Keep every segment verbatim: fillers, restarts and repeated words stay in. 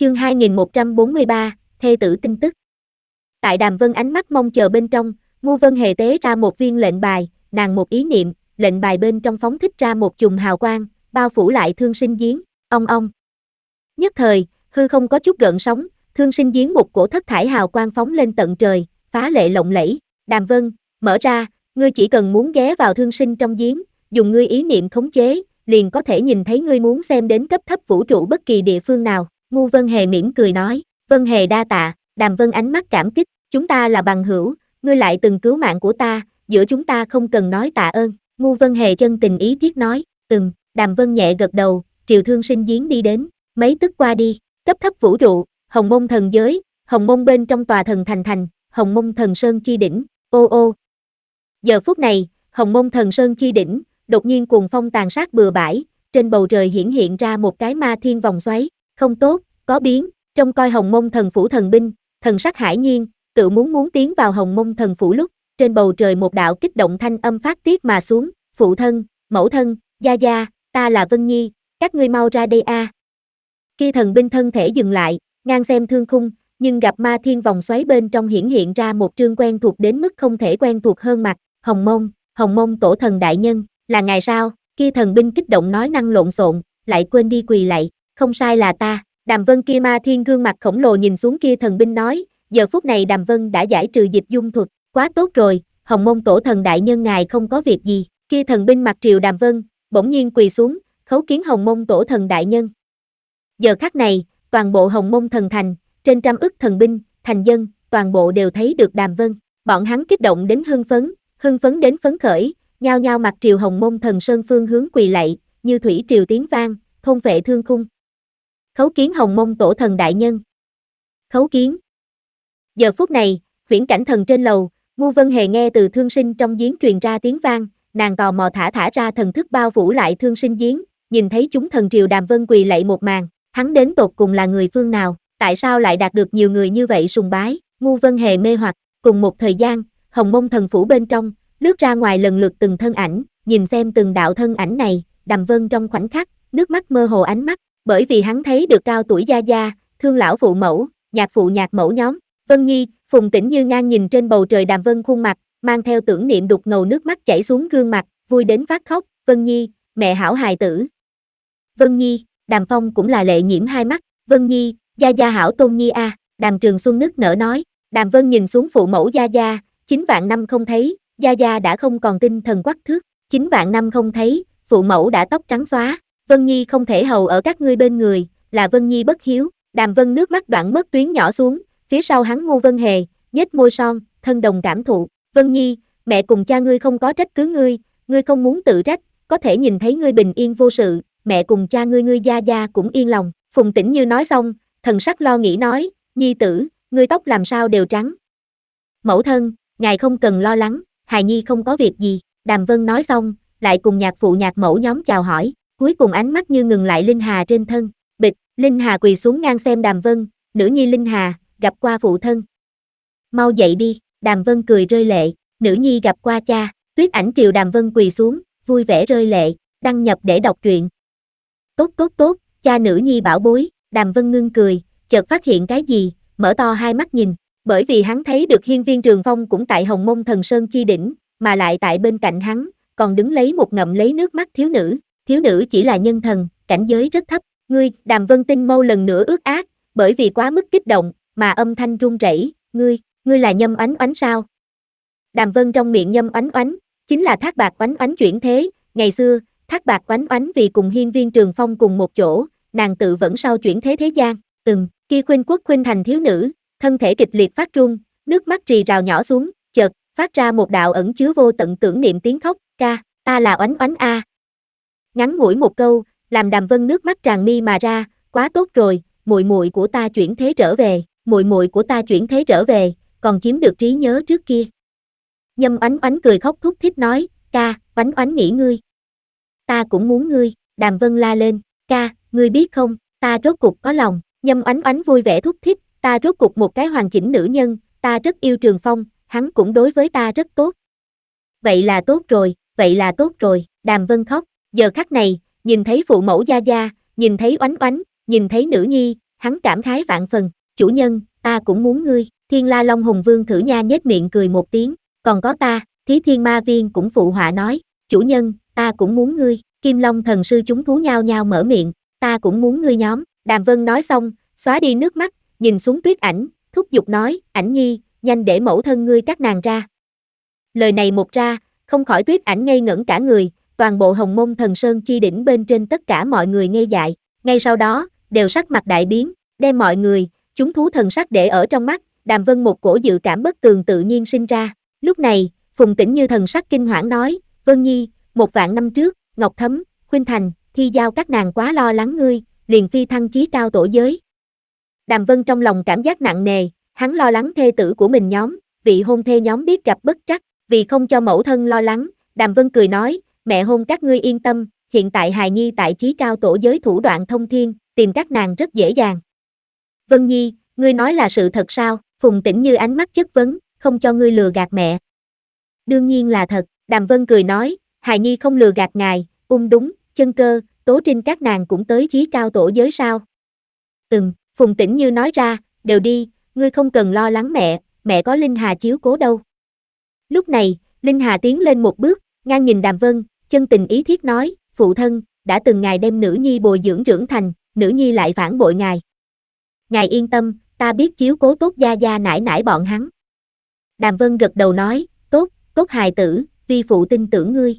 Chương hai nghìn một trăm bốn mươi ba, thê tử tin tức. Tại Đàm Vân ánh mắt mong chờ bên trong, Ngu Vân Hề tế ra một viên lệnh bài, nàng một ý niệm, lệnh bài bên trong phóng thích ra một chùm hào quang, bao phủ lại Thương Sinh Giếng, ong ong. Nhất thời, hư không có chút gợn sóng, Thương Sinh Giếng một cổ thất thải hào quang phóng lên tận trời, phá lệ lộng lẫy. Đàm Vân, mở ra, ngươi chỉ cần muốn ghé vào Thương Sinh trong giếng, dùng ngươi ý niệm khống chế, liền có thể nhìn thấy ngươi muốn xem đến cấp thấp vũ trụ bất kỳ địa phương nào. Ngu Vân Hề mỉm cười nói, Vân Hề đa tạ. Đàm Vân ánh mắt cảm kích, chúng ta là bằng hữu, ngươi lại từng cứu mạng của ta, giữa chúng ta không cần nói tạ ơn. Ngu Vân Hề chân tình ý thiết nói, ừm. Đàm Vân nhẹ gật đầu, triều Thương Sinh Giếng đi đến, mấy tức qua đi, cấp thấp vũ trụ, Hồng Mông thần giới, Hồng Mông bên trong tòa thần thành thành, Hồng Mông thần sơn chi đỉnh, ô ô. Giờ phút này, Hồng Mông thần sơn chi đỉnh, đột nhiên cuồng phong tàn sát bừa bãi, trên bầu trời hiển hiện ra một cái ma thiên vòng xoáy, không tốt, có biến. Trông coi Hồng Mông thần phủ thần binh, thần sắc hải nhiên, tự muốn muốn tiến vào Hồng Mông thần phủ lúc, trên bầu trời một đạo kích động thanh âm phát tiết mà xuống, phụ thân, mẫu thân, gia gia, ta là Vân Nhi, các ngươi mau ra đây a. À. Kia thần binh thân thể dừng lại, ngang xem thương khung, nhưng gặp ma thiên vòng xoáy bên trong hiển hiện ra một trương quen thuộc đến mức không thể quen thuộc hơn mặt, Hồng Mông, Hồng Mông tổ thần đại nhân, là ngài sao? Kia thần binh kích động nói năng lộn xộn, lại quên đi quỳ lạy, không sai là ta. Đàm Vân kia ma thiên gương mặt khổng lồ nhìn xuống kia thần binh nói, giờ phút này Đàm Vân đã giải trừ dịch dung thuật, quá tốt rồi, Hồng Mông tổ thần đại nhân ngài không có việc gì. Kia thần binh mặt triều Đàm Vân, bỗng nhiên quỳ xuống, khấu kiến Hồng Mông tổ thần đại nhân. Giờ khắc này, toàn bộ Hồng Mông thần thành, trên trăm ức thần binh, thành dân, toàn bộ đều thấy được Đàm Vân, bọn hắn kích động đến hưng phấn, hưng phấn đến phấn khởi, nhao nhao mặt triều Hồng Mông thần sơn phương hướng quỳ lạy, như thủy triều tiếng vang, thôn phệ thương khung. Khấu kiến Hồng Mông tổ thần đại nhân. Khấu kiến. Giờ phút này, huyễn cảnh thần trên lầu, Ngu Vân Hề nghe từ Thương Sinh trong giếng truyền ra tiếng vang, nàng tò mò thả thả ra thần thức bao phủ lại Thương Sinh giếng, nhìn thấy chúng thần triều Đàm Vân quỳ lạy một màn, hắn đến tột cùng là người phương nào, tại sao lại đạt được nhiều người như vậy sùng bái. Ngu Vân Hề mê hoặc, cùng một thời gian, Hồng Mông thần phủ bên trong, lướt ra ngoài lần lượt từng thân ảnh, nhìn xem từng đạo thân ảnh này, Đàm Vân trong khoảnh khắc, nước mắt mơ hồ ánh mắt, bởi vì hắn thấy được cao tuổi gia gia, thương lão phụ mẫu, nhạc phụ nhạc mẫu nhóm, Vân Nhi, Phùng Tĩnh Như ngang nhìn trên bầu trời Đàm Vân khuôn mặt, mang theo tưởng niệm đục ngầu nước mắt chảy xuống gương mặt, vui đến phát khóc, Vân Nhi, mẹ hảo hài tử. Vân Nhi, Đàm Phong cũng là lệ nhiễm hai mắt, Vân Nhi, gia gia hảo tôn nhi a. À. Đàm Trường Xuân nức nở nói, Đàm Vân nhìn xuống phụ mẫu gia gia, chín vạn năm không thấy, gia gia đã không còn tinh thần quắc thước, chín vạn năm không thấy, phụ mẫu đã tóc trắng xóa. Vân Nhi không thể hầu ở các ngươi bên người, là Vân Nhi bất hiếu. Đàm Vân nước mắt đoạn mất tuyến nhỏ xuống, phía sau hắn Ngu Vân Hề, nhếch môi son, thân đồng cảm thụ. Vân Nhi, mẹ cùng cha ngươi không có trách cứ ngươi, ngươi không muốn tự trách, có thể nhìn thấy ngươi bình yên vô sự, mẹ cùng cha ngươi ngươi gia gia cũng yên lòng. Phùng Tĩnh Như nói xong, thần sắc lo nghĩ nói, Nhi tử, ngươi tóc làm sao đều trắng. Mẫu thân, ngài không cần lo lắng, hài nhi không có việc gì. Đàm Vân nói xong, lại cùng nhạc phụ nhạc mẫu nhóm chào hỏi. Cuối cùng ánh mắt như ngừng lại Linh Hà trên thân, bịch, Linh Hà quỳ xuống ngang xem Đàm Vân, nữ nhi Linh Hà, gặp qua phụ thân. Mau dậy đi, Đàm Vân cười rơi lệ, nữ nhi gặp qua cha, Tuyết Ảnh triều Đàm Vân quỳ xuống, vui vẻ rơi lệ, đăng nhập để đọc truyện. Tốt tốt tốt, cha nữ nhi bảo bối, Đàm Vân ngưng cười, chợt phát hiện cái gì, mở to hai mắt nhìn, bởi vì hắn thấy được Hiên Viên Trường Phong cũng tại Hồng Mông thần sơn chi đỉnh, mà lại tại bên cạnh hắn, còn đứng lấy một ngậm lấy nước mắt thiếu nữ. Thiếu nữ chỉ là nhân thần, cảnh giới rất thấp, ngươi, Đàm Vân tinh mâu lần nữa ướt át, bởi vì quá mức kích động, mà âm thanh run rẩy, ngươi, ngươi là Nhâm Oánh Oánh sao? Đàm Vân trong miệng Nhâm Oánh Oánh, chính là Thác Bạt Oánh Oánh chuyển thế, ngày xưa, Thác Bạt Oánh Oánh vì cùng Hiên Viên Trường Phong cùng một chỗ, nàng tự vẫn sau chuyển thế thế gian, ừm, kia khuynh quốc khuynh thành thiếu nữ, thân thể kịch liệt phát run, nước mắt rì rào nhỏ xuống, chợt, phát ra một đạo ẩn chứa vô tận tưởng niệm tiếng khóc, ca, ta là Oánh Oánh a. À. Ngắn ngủi một câu, làm Đàm Vân nước mắt tràn mi mà ra, quá tốt rồi, muội muội của ta chuyển thế trở về, muội muội của ta chuyển thế trở về, còn chiếm được trí nhớ trước kia. Nhâm Oánh Oánh cười khóc thút thít nói, ca, Oánh Oánh nghĩ ngươi. Ta cũng muốn ngươi, Đàm Vân la lên, ca, ngươi biết không, ta rốt cục có lòng. Nhâm Oánh Oánh vui vẻ thút thít, ta rốt cục một cái hoàn chỉnh nữ nhân, ta rất yêu Trường Phong, hắn cũng đối với ta rất tốt. Vậy là tốt rồi, vậy là tốt rồi, Đàm Vân khóc. Giờ khắc này, nhìn thấy phụ mẫu gia gia, nhìn thấy Oánh Oánh, nhìn thấy nữ nhi, hắn cảm khái vạn phần, chủ nhân, ta cũng muốn ngươi, Thiên La Long Hùng Vương thử nha nhếch miệng cười một tiếng, còn có ta, Thí Thiên Ma Viên cũng phụ họa nói, chủ nhân, ta cũng muốn ngươi, Kim Long thần sư chúng thú nhao nhao mở miệng, ta cũng muốn ngươi nhóm, Đàm Vân nói xong, xóa đi nước mắt, nhìn xuống Tuyết Ảnh, thúc giục nói, Ảnh Nhi, nhanh để mẫu thân ngươi các nàng ra. Lời này một ra, không khỏi Tuyết Ảnh ngây ngẩn cả người, toàn bộ Hồng Môn Thần Sơn chi đỉnh bên trên tất cả mọi người ngây dại, ngay sau đó, đều sắc mặt đại biến, đem mọi người, chúng thú thần sắc để ở trong mắt, Đàm Vân một cổ dự cảm bất tường tự nhiên sinh ra. Lúc này, Phùng Tĩnh Như thần sắc kinh hoảng nói, Vân Nhi, một vạn năm trước, Ngọc Thấm, Khuynh Thành, Thi Giao các nàng quá lo lắng ngươi, liền phi thăng chí cao tổ giới. Đàm Vân trong lòng cảm giác nặng nề, hắn lo lắng thê tử của mình nhóm, vị hôn thê nhóm biết gặp bất trắc, vì không cho mẫu thân lo lắng, Đàm Vân cười nói, mẹ hôn các ngươi yên tâm, hiện tại hài nhi tại chí cao tổ giới thủ đoạn thông thiên, tìm các nàng rất dễ dàng. Vân Nhi, ngươi nói là sự thật sao? Phùng Tĩnh Như ánh mắt chất vấn, không cho ngươi lừa gạt mẹ. Đương nhiên là thật, Đàm Vân cười nói, hài nhi không lừa gạt ngài, ung đúng, Chân Cơ, Tố Trinh các nàng cũng tới chí cao tổ giới sao? Ừm, Phùng Tĩnh Như nói ra, đều đi, ngươi không cần lo lắng mẹ, mẹ có Linh Hà chiếu cố đâu. Lúc này, Linh Hà tiến lên một bước, ngang nhìn Đàm Vân, chân tình ý thiết nói, phụ thân, đã từng ngài đem nữ nhi bồi dưỡng trưởng thành, nữ nhi lại phản bội ngài. Ngài yên tâm, ta biết chiếu cố tốt gia gia nải nải bọn hắn. Đàm Vân gật đầu nói, tốt, tốt hài tử, vi phụ tin tưởng ngươi.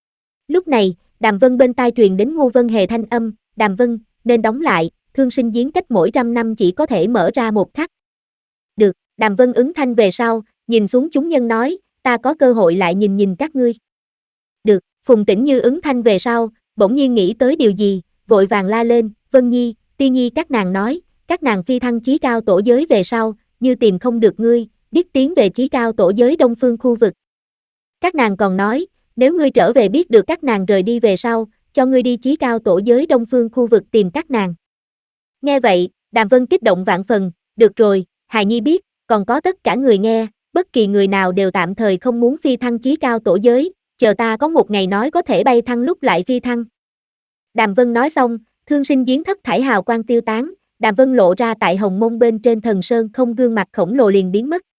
Lúc này, Đàm Vân bên tai truyền đến Ngô Vân Hề thanh âm, Đàm Vân, nên đóng lại, thương sinh giếng cách mỗi trăm năm chỉ có thể mở ra một khắc. Được, Đàm Vân ứng thanh về sau, nhìn xuống chúng nhân nói, ta có cơ hội lại nhìn nhìn các ngươi. Được, Phùng Tĩnh Như ứng thanh về sau, bỗng nhiên nghĩ tới điều gì, vội vàng la lên, Vân Nhi, Ti Nhi các nàng nói, các nàng phi thăng chí cao tổ giới về sau, như tìm không được ngươi, biết tiến về chí cao tổ giới đông phương khu vực. Các nàng còn nói, nếu ngươi trở về biết được các nàng rời đi về sau, cho ngươi đi chí cao tổ giới đông phương khu vực tìm các nàng. Nghe vậy, Đàm Vân kích động vạn phần, được rồi, hài nhi biết, còn có tất cả người nghe, bất kỳ người nào đều tạm thời không muốn phi thăng chí cao tổ giới, chờ ta có một ngày nói có thể bay thăng lúc lại phi thăng. Đàm Vân nói xong, thương sinh giếng thất thải hào quang tiêu tán, Đàm Vân lộ ra tại Hồng Môn bên trên thần sơn không gương mặt khổng lồ liền biến mất.